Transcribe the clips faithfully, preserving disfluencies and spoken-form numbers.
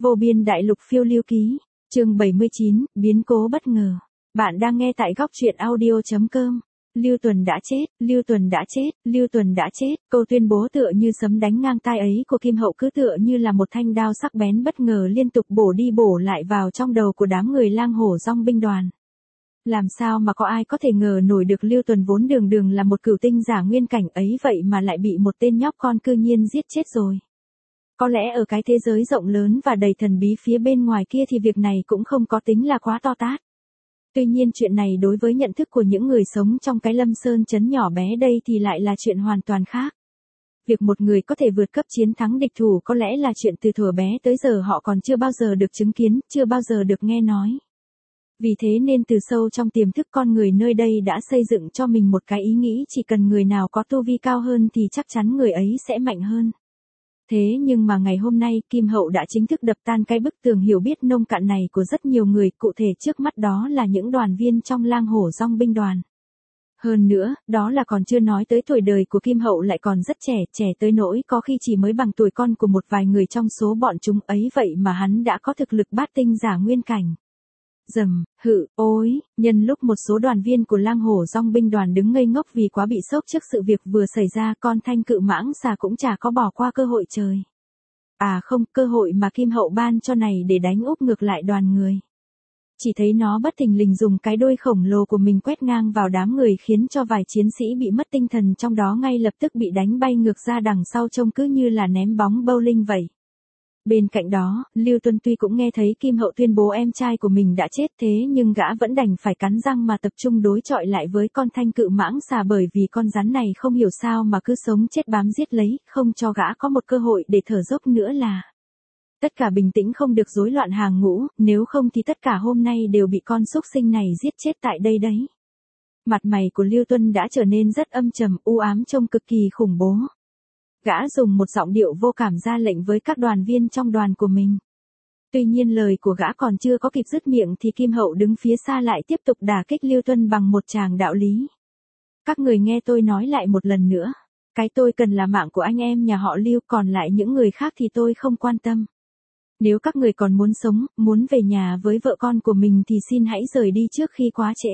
Vô biên đại lục phiêu lưu ký, chương bảy mươi chín, biến cố bất ngờ. Bạn đang nghe tại góc truyện audio chấm com. Lưu Tuần đã chết, Lưu Tuần đã chết, Lưu Tuần đã chết. Câu tuyên bố tựa như sấm đánh ngang tai ấy của Kim Hậu cứ tựa như là một thanh đao sắc bén bất ngờ liên tục bổ đi bổ lại vào trong đầu của đám người lang hổ dong binh đoàn. Làm sao mà có ai có thể ngờ nổi được Lưu Tuần vốn đường đường là một cửu tinh giả nguyên cảnh ấy vậy mà lại bị một tên nhóc con cư nhiên giết chết rồi. Có lẽ ở cái thế giới rộng lớn và đầy thần bí phía bên ngoài kia thì việc này cũng không có tính là quá to tát. Tuy nhiên chuyện này đối với nhận thức của những người sống trong cái Lâm Sơn trấn nhỏ bé đây thì lại là chuyện hoàn toàn khác. Việc một người có thể vượt cấp chiến thắng địch thủ có lẽ là chuyện từ thuở bé tới giờ họ còn chưa bao giờ được chứng kiến, chưa bao giờ được nghe nói. Vì thế nên từ sâu trong tiềm thức con người nơi đây đã xây dựng cho mình một cái ý nghĩ chỉ cần người nào có tu vi cao hơn thì chắc chắn người ấy sẽ mạnh hơn. Thế nhưng mà ngày hôm nay Kim Hậu đã chính thức đập tan cái bức tường hiểu biết nông cạn này của rất nhiều người, cụ thể trước mắt đó là những đoàn viên trong lang hổ dong binh đoàn. Hơn nữa, đó là còn chưa nói tới tuổi đời của Kim Hậu lại còn rất trẻ, trẻ tới nỗi có khi chỉ mới bằng tuổi con của một vài người trong số bọn chúng ấy vậy mà hắn đã có thực lực bát tinh giả nguyên cảnh. Dầm, hự, ôi, nhân lúc một số đoàn viên của lang hổ dong binh đoàn đứng ngây ngốc vì quá bị sốc trước sự việc vừa xảy ra, con thanh cự mãng xà cũng chả có bỏ qua cơ hội trời. À không, cơ hội mà Kim Hậu ban cho này để đánh úp ngược lại đoàn người. Chỉ thấy nó bất thình lình dùng cái đuôi khổng lồ của mình quét ngang vào đám người khiến cho vài chiến sĩ bị mất tinh thần trong đó ngay lập tức bị đánh bay ngược ra đằng sau trông cứ như là ném bóng bowling vậy. Bên cạnh đó, Lưu Tuân tuy cũng nghe thấy Kim Hậu tuyên bố em trai của mình đã chết thế nhưng gã vẫn đành phải cắn răng mà tập trung đối chọi lại với con thanh cự mãng xà bởi vì con rắn này không hiểu sao mà cứ sống chết bám giết lấy, không cho gã có một cơ hội để thở dốc nữa là. Tất cả bình tĩnh không được rối loạn hàng ngũ, nếu không thì tất cả hôm nay đều bị con súc sinh này giết chết tại đây đấy. Mặt mày của Lưu Tuân đã trở nên rất âm trầm, u ám trông cực kỳ khủng bố. Gã dùng một giọng điệu vô cảm ra lệnh với các đoàn viên trong đoàn của mình. Tuy nhiên lời của gã còn chưa có kịp dứt miệng thì Kim Hậu đứng phía xa lại tiếp tục đả kích Lưu Tuân bằng một tràng đạo lý. Các người nghe tôi nói lại một lần nữa. Cái tôi cần là mạng của anh em nhà họ Lưu, còn lại những người khác thì tôi không quan tâm. Nếu các người còn muốn sống, muốn về nhà với vợ con của mình thì xin hãy rời đi trước khi quá trễ.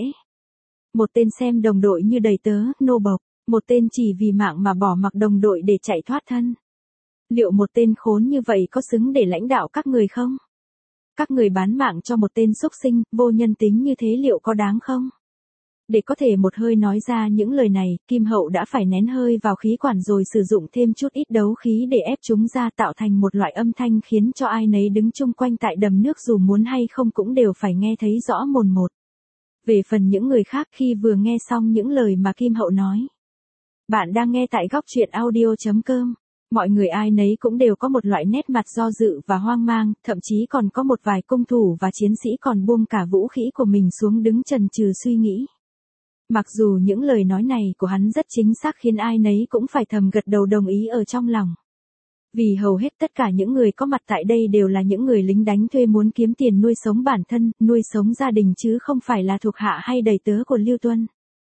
Một tên xem đồng đội như đầy tớ, nô bộc. Một tên chỉ vì mạng mà bỏ mặc đồng đội để chạy thoát thân. Liệu một tên khốn như vậy có xứng để lãnh đạo các người không? Các người bán mạng cho một tên súc sinh, vô nhân tính như thế liệu có đáng không? Để có thể một hơi nói ra những lời này, Kim Hậu đã phải nén hơi vào khí quản rồi sử dụng thêm chút ít đấu khí để ép chúng ra tạo thành một loại âm thanh khiến cho ai nấy đứng chung quanh tại đầm nước dù muốn hay không cũng đều phải nghe thấy rõ mồn một. Về phần những người khác khi vừa nghe xong những lời mà Kim Hậu nói. Bạn đang nghe tại góc truyện audio chấm com. Mọi người ai nấy cũng đều có một loại nét mặt do dự và hoang mang, thậm chí còn có một vài cung thủ và chiến sĩ còn buông cả vũ khí của mình xuống đứng chần chừ suy nghĩ. Mặc dù những lời nói này của hắn rất chính xác khiến ai nấy cũng phải thầm gật đầu đồng ý ở trong lòng. Vì hầu hết tất cả những người có mặt tại đây đều là những người lính đánh thuê muốn kiếm tiền nuôi sống bản thân, nuôi sống gia đình chứ không phải là thuộc hạ hay đầy tớ của Lưu Tuân.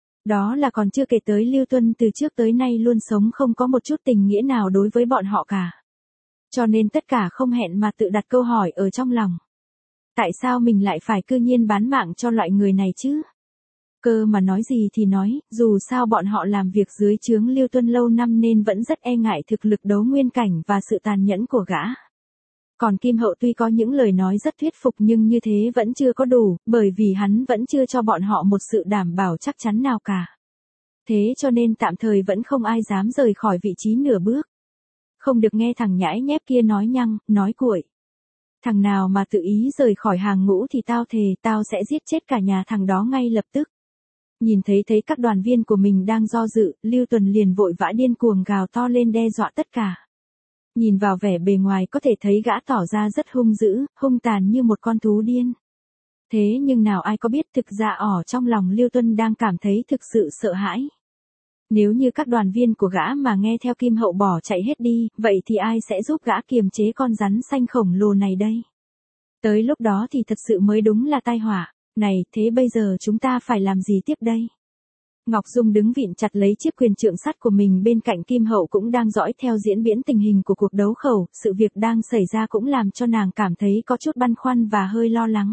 Đó là còn chưa kể tới Lưu Tuân từ trước tới nay luôn sống không có một chút tình nghĩa nào đối với bọn họ cả. Cho nên tất cả không hẹn mà tự đặt câu hỏi ở trong lòng. Tại sao mình lại phải cư nhiên bán mạng cho loại người này chứ? Cơ mà nói gì thì nói, dù sao bọn họ làm việc dưới trướng Lưu Tuân lâu năm nên vẫn rất e ngại thực lực đấu nguyên cảnh và sự tàn nhẫn của gã. Còn Kim Hậu tuy có những lời nói rất thuyết phục nhưng như thế vẫn chưa có đủ, bởi vì hắn vẫn chưa cho bọn họ một sự đảm bảo chắc chắn nào cả. Thế cho nên tạm thời vẫn không ai dám rời khỏi vị trí nửa bước. Không được nghe thằng nhãi nhép kia nói nhăng, nói cuội. Thằng nào mà tự ý rời khỏi hàng ngũ thì tao thề tao sẽ giết chết cả nhà thằng đó ngay lập tức. Nhìn thấy thấy các đoàn viên của mình đang do dự, Lưu Tuần liền vội vã điên cuồng gào to lên đe dọa tất cả. Nhìn vào vẻ bề ngoài có thể thấy gã tỏ ra rất hung dữ, hung tàn như một con thú điên. Thế nhưng nào ai có biết thực ra ở trong lòng Lưu Tuân đang cảm thấy thực sự sợ hãi. Nếu như các đoàn viên của gã mà nghe theo Kim Hậu bỏ chạy hết đi, vậy thì ai sẽ giúp gã kiềm chế con rắn xanh khổng lồ này đây? Tới lúc đó thì thật sự mới đúng là tai họa. Này, thế bây giờ chúng ta phải làm gì tiếp đây? Ngọc Dung đứng vịn chặt lấy chiếc quyền trượng sắt của mình, bên cạnh Kim Hậu cũng đang dõi theo diễn biến tình hình của cuộc đấu khẩu, sự việc đang xảy ra cũng làm cho nàng cảm thấy có chút băn khoăn và hơi lo lắng.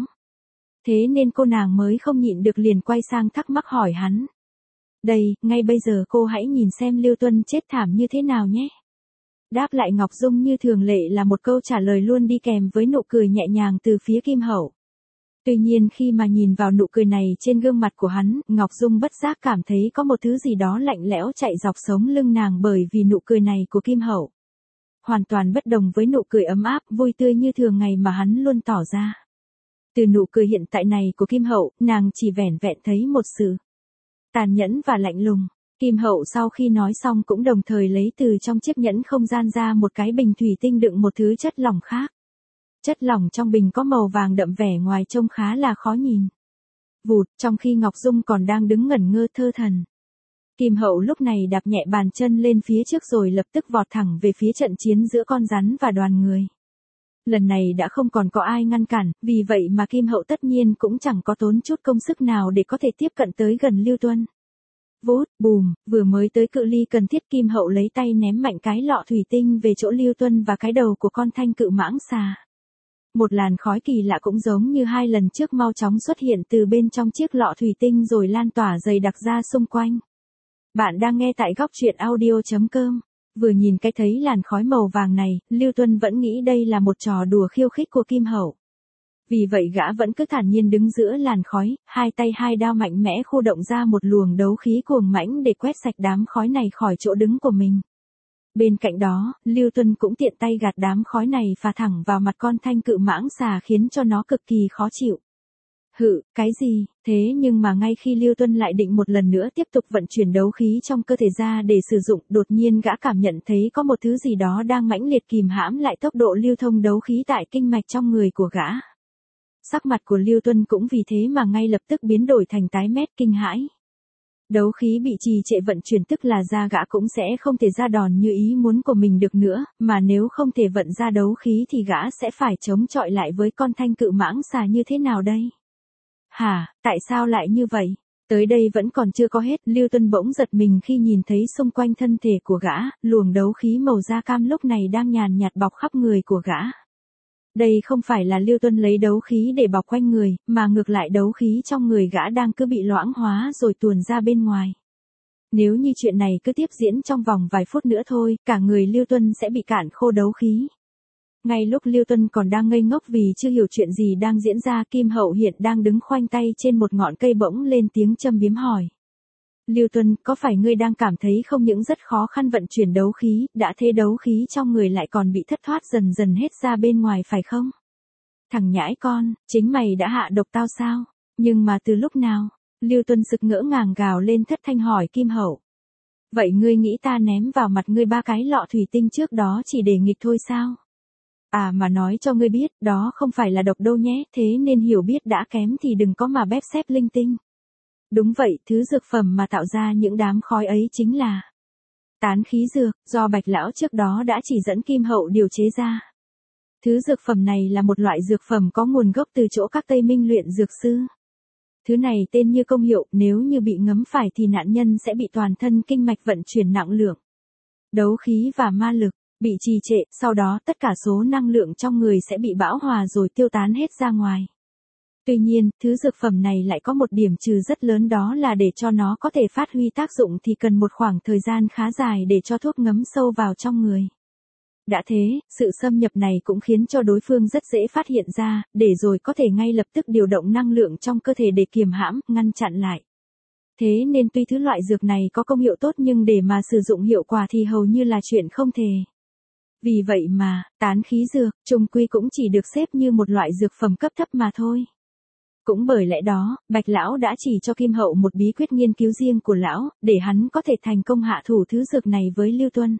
Thế nên cô nàng mới không nhịn được liền quay sang thắc mắc hỏi hắn. Đây, ngay bây giờ cô hãy nhìn xem Lưu Tuân chết thảm như thế nào nhé. Đáp lại Ngọc Dung như thường lệ là một câu trả lời luôn đi kèm với nụ cười nhẹ nhàng từ phía Kim Hậu. Tuy nhiên khi mà nhìn vào nụ cười này trên gương mặt của hắn, Ngọc Dung bất giác cảm thấy có một thứ gì đó lạnh lẽo chạy dọc sống lưng nàng, bởi vì nụ cười này của Kim Hậu hoàn toàn bất đồng với nụ cười ấm áp, vui tươi như thường ngày mà hắn luôn tỏ ra. Từ nụ cười hiện tại này của Kim Hậu, nàng chỉ vẻn vẹn thấy một sự tàn nhẫn và lạnh lùng. Kim Hậu sau khi nói xong cũng đồng thời lấy từ trong chiếc nhẫn không gian ra một cái bình thủy tinh đựng một thứ chất lỏng khác. Chất lỏng trong bình có màu vàng đậm, vẻ ngoài trông khá là khó nhìn. Vụt, trong khi Ngọc Dung còn đang đứng ngẩn ngơ thơ thần, Kim Hậu lúc này đạp nhẹ bàn chân lên phía trước rồi lập tức vọt thẳng về phía trận chiến giữa con rắn và đoàn người. Lần này đã không còn có ai ngăn cản, vì vậy mà Kim Hậu tất nhiên cũng chẳng có tốn chút công sức nào để có thể tiếp cận tới gần Lưu Tuân. Vút, bùm, vừa mới tới cự ly cần thiết, Kim Hậu lấy tay ném mạnh cái lọ thủy tinh về chỗ Lưu Tuân và cái đầu của con thanh cự mãng xà. Một làn khói kỳ lạ cũng giống như hai lần trước mau chóng xuất hiện từ bên trong chiếc lọ thủy tinh rồi lan tỏa dày đặc ra xung quanh. Bạn đang nghe tại góc truyện audio chấm com. Vừa nhìn cái thấy làn khói màu vàng này, Lưu Tuân vẫn nghĩ đây là một trò đùa khiêu khích của Kim Hậu. Vì vậy gã vẫn cứ thản nhiên đứng giữa làn khói, hai tay hai đao mạnh mẽ khu động ra một luồng đấu khí cuồng mãnh để quét sạch đám khói này khỏi chỗ đứng của mình. Bên cạnh đó, Lưu Tuân cũng tiện tay gạt đám khói này phả thẳng vào mặt con thanh cự mãng xà khiến cho nó cực kỳ khó chịu. Hự, cái gì? Thế nhưng mà ngay khi Lưu Tuân lại định một lần nữa tiếp tục vận chuyển đấu khí trong cơ thể ra để sử dụng, đột nhiên gã cảm nhận thấy có một thứ gì đó đang mãnh liệt kìm hãm lại tốc độ lưu thông đấu khí tại kinh mạch trong người của gã. Sắc mặt của Lưu Tuân cũng vì thế mà ngay lập tức biến đổi thành tái mét kinh hãi. Đấu khí bị trì trệ vận chuyển tức là ra gã cũng sẽ không thể ra đòn như ý muốn của mình được nữa, mà nếu không thể vận ra đấu khí thì gã sẽ phải chống chọi lại với con thanh cự mãng xà như thế nào đây? Hả, tại sao lại như vậy? Tới đây vẫn còn chưa có hết, Lưu Tuân bỗng giật mình khi nhìn thấy xung quanh thân thể của gã, luồng đấu khí màu da cam lúc này đang nhàn nhạt bọc khắp người của gã. Đây không phải là Lưu Tuân lấy đấu khí để bọc quanh người, mà ngược lại đấu khí trong người gã đang cứ bị loãng hóa rồi tuồn ra bên ngoài. Nếu như chuyện này cứ tiếp diễn trong vòng vài phút nữa thôi, cả người Lưu Tuân sẽ bị cạn khô đấu khí. Ngay lúc Lưu Tuân còn đang ngây ngốc vì chưa hiểu chuyện gì đang diễn ra, Kim Hậu hiện đang đứng khoanh tay trên một ngọn cây bỗng lên tiếng châm biếm hỏi. Lưu Tuân, có phải ngươi đang cảm thấy không những rất khó khăn vận chuyển đấu khí, đã thế đấu khí trong người lại còn bị thất thoát dần dần hết ra bên ngoài phải không? Thằng nhãi con, chính mày đã hạ độc tao sao? Nhưng mà từ lúc nào? Lưu Tuân sực ngỡ ngàng gào lên thất thanh hỏi Kim Hậu. Vậy ngươi nghĩ ta ném vào mặt ngươi ba cái lọ thủy tinh trước đó chỉ để nghịch thôi sao? À mà nói cho ngươi biết, đó không phải là độc đâu nhé, thế nên hiểu biết đã kém thì đừng có mà bép xép linh tinh. Đúng vậy, thứ dược phẩm mà tạo ra những đám khói ấy chính là tán khí dược, do Bạch Lão trước đó đã chỉ dẫn Kim Hậu điều chế ra. Thứ dược phẩm này là một loại dược phẩm có nguồn gốc từ chỗ các Tây Minh luyện dược sư. Thứ này tên như công hiệu, nếu như bị ngấm phải thì nạn nhân sẽ bị toàn thân kinh mạch vận chuyển nặng lượng đấu khí và ma lực bị trì trệ, sau đó tất cả số năng lượng trong người sẽ bị bão hòa rồi tiêu tán hết ra ngoài. Tuy nhiên, thứ dược phẩm này lại có một điểm trừ rất lớn, đó là để cho nó có thể phát huy tác dụng thì cần một khoảng thời gian khá dài để cho thuốc ngấm sâu vào trong người. Đã thế, sự xâm nhập này cũng khiến cho đối phương rất dễ phát hiện ra, để rồi có thể ngay lập tức điều động năng lượng trong cơ thể để kiềm hãm, ngăn chặn lại. Thế nên tuy thứ loại dược này có công hiệu tốt nhưng để mà sử dụng hiệu quả thì hầu như là chuyện không thể. Vì vậy mà, tán khí dược, chung quy cũng chỉ được xếp như một loại dược phẩm cấp thấp mà thôi. Cũng bởi lẽ đó, Bạch Lão đã chỉ cho Kim Hậu một bí quyết nghiên cứu riêng của Lão, để hắn có thể thành công hạ thủ thứ dược này với Lưu Tuân.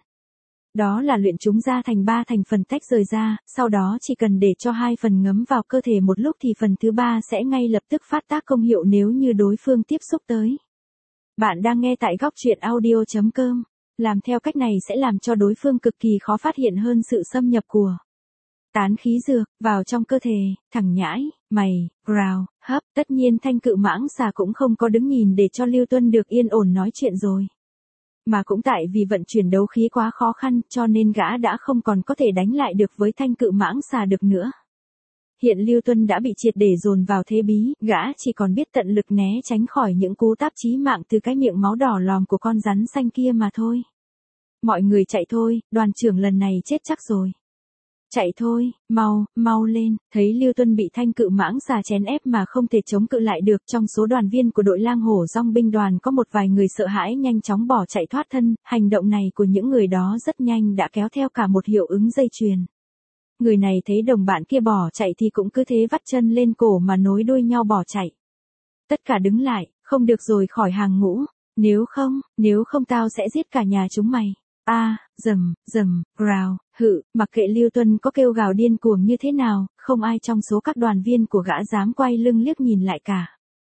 Đó là luyện chúng ra thành ba thành phần tách rời ra, sau đó chỉ cần để cho hai phần ngấm vào cơ thể một lúc thì phần thứ ba sẽ ngay lập tức phát tác công hiệu nếu như đối phương tiếp xúc tới. Bạn đang nghe tại góc truyện audio chấm com. Làm theo cách này sẽ làm cho đối phương cực kỳ khó phát hiện hơn sự xâm nhập của tán khí dược vào trong cơ thể. Thằng nhãi, mày, rào, Hấp, tất nhiên Thanh Cự Mãng Xà cũng không có đứng nhìn để cho Lưu Tuân được yên ổn nói chuyện rồi. Mà cũng tại vì vận chuyển đấu khí quá khó khăn cho nên gã đã không còn có thể đánh lại được với Thanh Cự Mãng Xà được nữa. Hiện Lưu Tuân đã bị triệt để dồn vào thế bí, gã chỉ còn biết tận lực né tránh khỏi những cú táp chí mạng từ cái miệng máu đỏ lòm của con rắn xanh kia mà thôi. Mọi người chạy thôi, đoàn trưởng lần này chết chắc rồi. Chạy thôi, mau, mau lên, thấy Lưu Tuân bị Thanh Cự Mãng Xà chèn ép mà không thể chống cự lại được. Trong số đoàn viên của đội Lang Hổ Dong binh đoàn có một vài người sợ hãi nhanh chóng bỏ chạy thoát thân, hành động này của những người đó rất nhanh đã kéo theo cả một hiệu ứng dây chuyền. Người này thấy đồng bạn kia bỏ chạy thì cũng cứ thế vắt chân lên cổ mà nối đuôi nhau bỏ chạy. Tất cả đứng lại, không được rồi khỏi hàng ngũ, nếu không, nếu không tao sẽ giết cả nhà chúng mày. A, à, rầm, rầm, rào, hự, mặc kệ Lưu Tuân có kêu gào điên cuồng như thế nào, không ai trong số các đoàn viên của gã dám quay lưng liếc nhìn lại cả.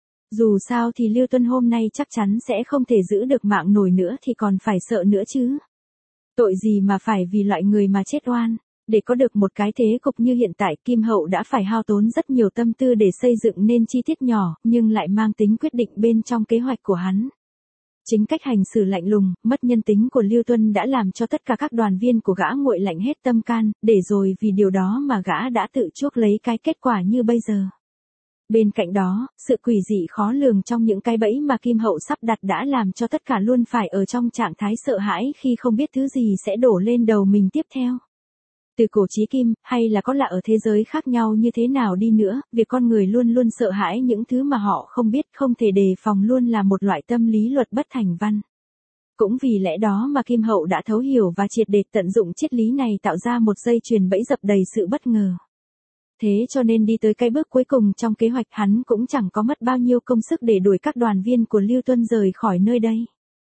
Dù sao thì Lưu Tuân hôm nay chắc chắn sẽ không thể giữ được mạng nổi nữa thì còn phải sợ nữa chứ. Tội gì mà phải vì loại người mà chết oan. Để có được một cái thế cục như hiện tại, Kim Hậu đã phải hao tốn rất nhiều tâm tư để xây dựng nên chi tiết nhỏ, nhưng lại mang tính quyết định bên trong kế hoạch của hắn. Chính cách hành xử lạnh lùng, mất nhân tính của Lưu Tuân đã làm cho tất cả các đoàn viên của gã nguội lạnh hết tâm can, để rồi vì điều đó mà gã đã tự chuốc lấy cái kết quả như bây giờ. Bên cạnh đó, sự quỷ dị khó lường trong những cái bẫy mà Kim Hậu sắp đặt đã làm cho tất cả luôn phải ở trong trạng thái sợ hãi khi không biết thứ gì sẽ đổ lên đầu mình tiếp theo. Từ cổ chí kim, hay là có lạ ở thế giới khác nhau như thế nào đi nữa, việc con người luôn luôn sợ hãi những thứ mà họ không biết, không thể đề phòng luôn là một loại tâm lý luật bất thành văn. Cũng vì lẽ đó mà Kim Hậu đã thấu hiểu và triệt để tận dụng triết lý này tạo ra một dây chuyền bẫy dập đầy sự bất ngờ. Thế cho nên đi tới cái bước cuối cùng trong kế hoạch, hắn cũng chẳng có mất bao nhiêu công sức để đuổi các đoàn viên của Lưu Tuân rời khỏi nơi đây.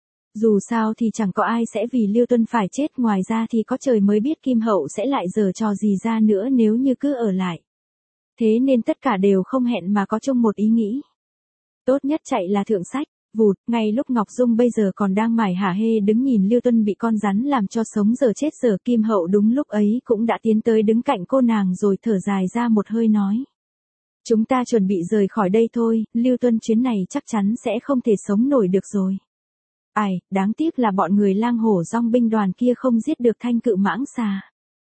Dù sao thì chẳng có ai sẽ vì Lưu Tuân phải chết, ngoài ra thì có trời mới biết Kim Hậu sẽ lại giở trò gì ra nữa nếu như cứ ở lại. Thế nên tất cả đều không hẹn mà có chung một ý nghĩ. Tốt nhất chạy là thượng sách. Vụt, ngay lúc Ngọc Dung bây giờ còn đang mải hả hê đứng nhìn Lưu Tuân bị con rắn làm cho sống giờ chết giờ, Kim Hậu đúng lúc ấy cũng đã tiến tới đứng cạnh cô nàng rồi thở dài ra một hơi nói. Chúng ta chuẩn bị rời khỏi đây thôi, Lưu Tuân chuyến này chắc chắn sẽ không thể sống nổi được rồi. Ai, đáng tiếc là bọn người Lang Hổ Dong binh đoàn kia không giết được Thanh Cự Mãng Xà.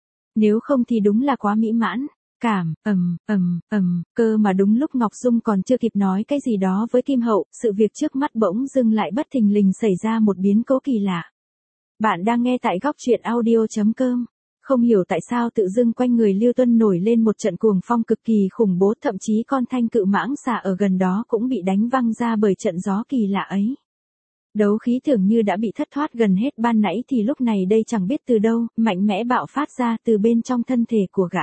Nếu không thì đúng là quá mỹ mãn. Cảm, ầm, ầm, ầm, cơ mà đúng lúc Ngọc Dung còn chưa kịp nói cái gì đó với Kim Hậu, sự việc trước mắt bỗng dưng lại bất thình lình xảy ra một biến cố kỳ lạ. Bạn đang nghe tại góc truyện audio chấm com. Không hiểu tại sao tự dưng quanh người Lưu Tuân nổi lên một trận cuồng phong cực kỳ khủng bố, thậm chí con Thanh Cự Mãng Xà ở gần đó cũng bị đánh văng ra bởi trận gió kỳ lạ ấy. Đấu khí tưởng như đã bị thất thoát gần hết ban nãy thì lúc này đây chẳng biết từ đâu, mạnh mẽ bạo phát ra từ bên trong thân thể của gã.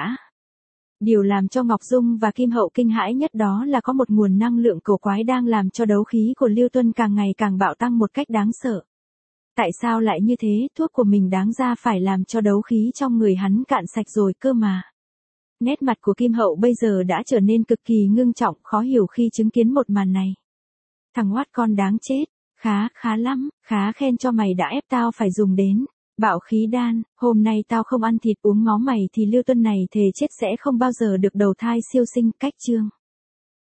Điều làm cho Ngọc Dung và Kim Hậu kinh hãi nhất đó là có một nguồn năng lượng cổ quái đang làm cho đấu khí của Lưu Tuân càng ngày càng bạo tăng một cách đáng sợ. Tại sao lại như thế, thuốc của mình đáng ra phải làm cho đấu khí trong người hắn cạn sạch rồi cơ mà. Nét mặt của Kim Hậu bây giờ đã trở nên cực kỳ ngưng trọng, khó hiểu khi chứng kiến một màn này. Thằng oát con đáng chết, khá, khá lắm, khá khen cho mày đã ép tao phải dùng đến. Bạo khí đan, hôm nay tao không ăn thịt uống máu mày thì Lưu Tuân này thề chết sẽ không bao giờ được đầu thai siêu sinh. Cách chương